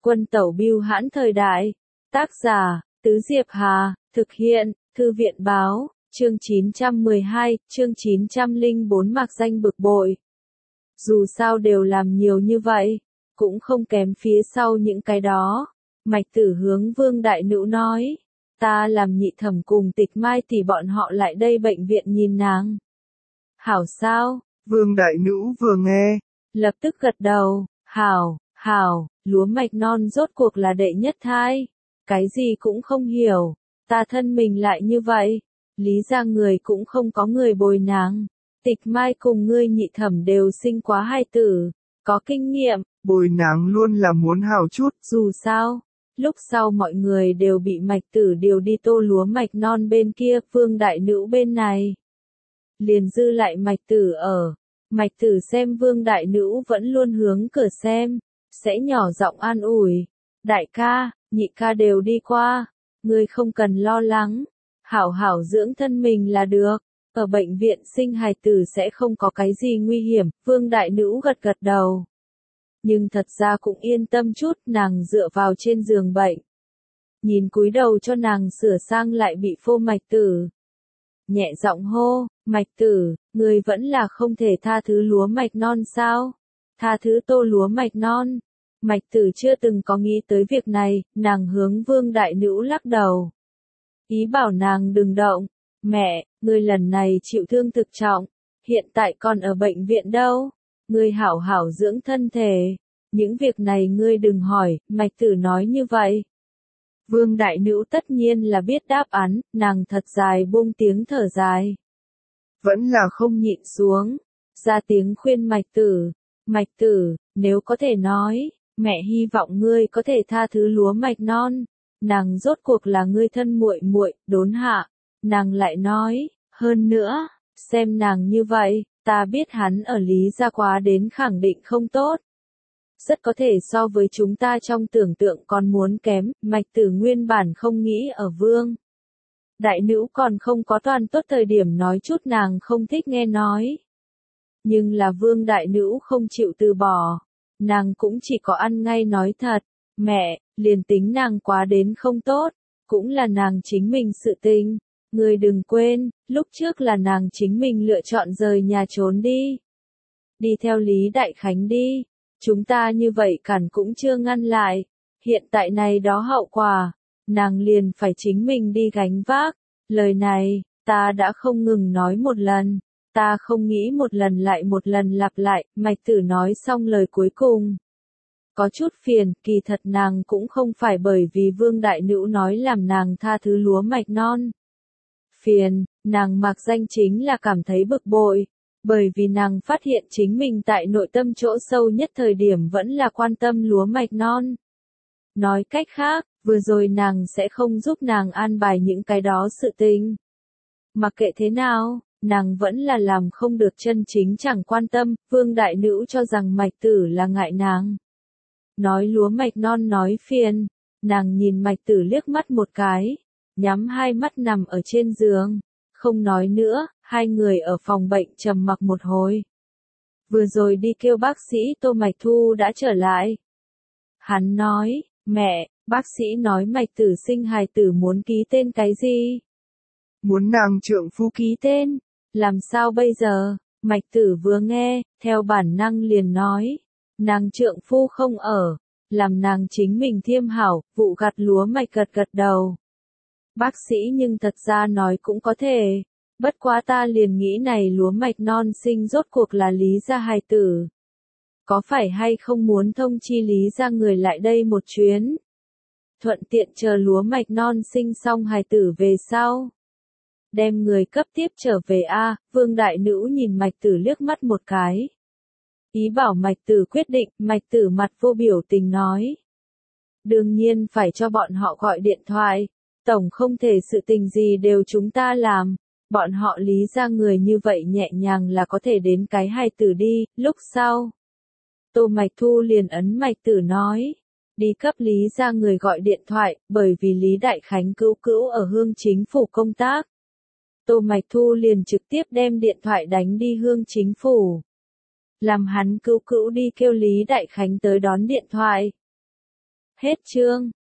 Quân tẩu bưu hãn thời đại. Tác giả, Tứ Diệp Hà, thực hiện, Thư viện báo, chương 912, chương 904 mặc danh bực bội. Dù sao đều làm nhiều như vậy, cũng không kém phía sau những cái đó. Mạch Tử hướng Vương Đại Nữu nói, ta làm nhị thẩm cùng Tịch Mai tỷ bọn họ lại đây bệnh viện nhìn nàng. Hảo sao? Vương Đại Nữu vừa nghe, lập tức gật đầu, hảo, lúa mạch non rốt cuộc là đệ nhất thai. Cái gì cũng không hiểu, ta thân mình lại như vậy. Lý ra người cũng không có người bồi nàng. Tịch Mai cùng ngươi nhị thẩm đều sinh quá hai tử, có kinh nghiệm. Bồi nàng luôn là muốn hào chút. Dù sao, lúc sau mọi người đều bị Mạch Tử điều đi tô lúa mạch non bên kia, Vương Đại Nữu bên này. Liền dư lại Mạch Tử ở. Mạch Tử xem Vương Đại Nữu vẫn luôn hướng cửa xem, sẽ nhỏ giọng an ủi. Đại ca, nhị ca đều đi qua, ngươi không cần lo lắng, hảo dưỡng thân mình là được. Ở bệnh viện sinh hài tử sẽ không có cái gì nguy hiểm, Vương Đại Nữu gật đầu. Nhưng thật ra cũng yên tâm chút, nàng dựa vào trên giường bệnh. Nhìn cúi đầu cho nàng sửa sang lại bị phô Mạch Tử. Nhẹ giọng hô, Mạch Tử, ngươi vẫn là không thể tha thứ lúa mạch non sao? Tha thứ tô lúa mạch non. Mạch Tử chưa từng có nghĩ tới việc này, nàng hướng Vương Đại Nữu lắc đầu. Ý bảo nàng đừng động. Mẹ, ngươi lần này chịu thương thực trọng, hiện tại còn ở bệnh viện đâu. Ngươi hảo dưỡng thân thể. Những việc này ngươi đừng hỏi, Mạch Tử nói như vậy. Vương Đại Nữu tất nhiên là biết đáp án, nàng thật dài buông tiếng thở dài. Vẫn là không nhịn xuống, ra tiếng khuyên Mạch Tử. Mạch Tử, nếu có thể nói, mẹ hy vọng ngươi có thể tha thứ lúa mạch non. Nàng rốt cuộc là ngươi thân muội, đốn hạ. Nàng lại nói, hơn nữa, xem nàng như vậy, ta biết hắn ở Lý gia quá đến khẳng định không tốt. Rất có thể so với chúng ta trong tưởng tượng còn muốn kém, Mạch Tử nguyên bản không nghĩ ở Vương Đại Nữu còn không có toàn tốt thời điểm nói chút nàng không thích nghe nói. Nhưng là Vương Đại Nữu không chịu từ bỏ, nàng cũng chỉ có ăn ngay nói thật, mẹ, liền tính nàng quá đến không tốt, cũng là nàng chính mình sự tình. Ngươi đừng quên, lúc trước là nàng chính mình lựa chọn rời nhà trốn đi. Đi theo Lý Đại Khánh đi. Chúng ta như vậy cản cũng chưa ngăn lại. Hiện tại này đó hậu quả, nàng liền phải chính mình đi gánh vác. Lời này, ta đã không ngừng nói một lần. Ta không nghĩ một lần lại một lần lặp lại. Mạch Tử nói xong lời cuối cùng. Có chút phiền, kỳ thật nàng cũng không phải bởi vì Vương Đại Nữu nói làm nàng tha thứ lúa mạch non. Phiền, nàng mặc danh chính là cảm thấy bực bội, bởi vì nàng phát hiện chính mình tại nội tâm chỗ sâu nhất thời điểm vẫn là quan tâm lúa mạch non. Nói cách khác, vừa rồi nàng sẽ không giúp nàng an bài những cái đó sự tình. Mặc kệ thế nào, nàng vẫn là làm không được chân chính chẳng quan tâm, Vương Đại Nữu cho rằng Mạch Tử là ngại nàng. Nói lúa mạch non nói phiền, nàng nhìn Mạch Tử liếc mắt một cái. Nhắm hai mắt nằm ở trên giường, không nói nữa, hai người ở phòng bệnh trầm mặc một hồi. Vừa rồi đi kêu bác sĩ Tô Mạch Thu đã trở lại. Hắn nói, mẹ, bác sĩ nói Mạch Tử sinh hài tử muốn ký tên cái gì? Muốn nàng trượng phu ký tên, làm sao bây giờ? Mạch Tử vừa nghe, theo bản năng liền nói, nàng trượng phu không ở, làm nàng chính mình thiêm hảo, vụ gặt lúa mạch gật đầu. Bác sĩ nhưng thật ra nói cũng có thể, bất quá ta liền nghĩ này lúa mạch non sinh rốt cuộc là Lý gia hài tử. Có phải hay không muốn thông chi Lý gia người lại đây một chuyến? Thuận tiện chờ lúa mạch non sinh xong hài tử về sau. Đem người cấp tiếp trở về a. Vương Đại Nữu nhìn Mạch Tử liếc mắt một cái. Ý bảo Mạch Tử quyết định, Mạch Tử mặt vô biểu tình nói. Đương nhiên phải cho bọn họ gọi điện thoại. Tổng không thể sự tình gì đều chúng ta làm, bọn họ Lý gia người như vậy nhẹ nhàng là có thể đến cái hài tử đi, lúc sau. Tô Mạch Thu liền ấn Mạch Tử nói, đi cấp Lý gia người gọi điện thoại, bởi vì Lý Đại Khánh cữu ở Hương Chính phủ công tác. Tô Mạch Thu liền trực tiếp đem điện thoại đánh đi Hương Chính phủ. Làm hắn cữu đi kêu Lý Đại Khánh tới đón điện thoại. Hết chương.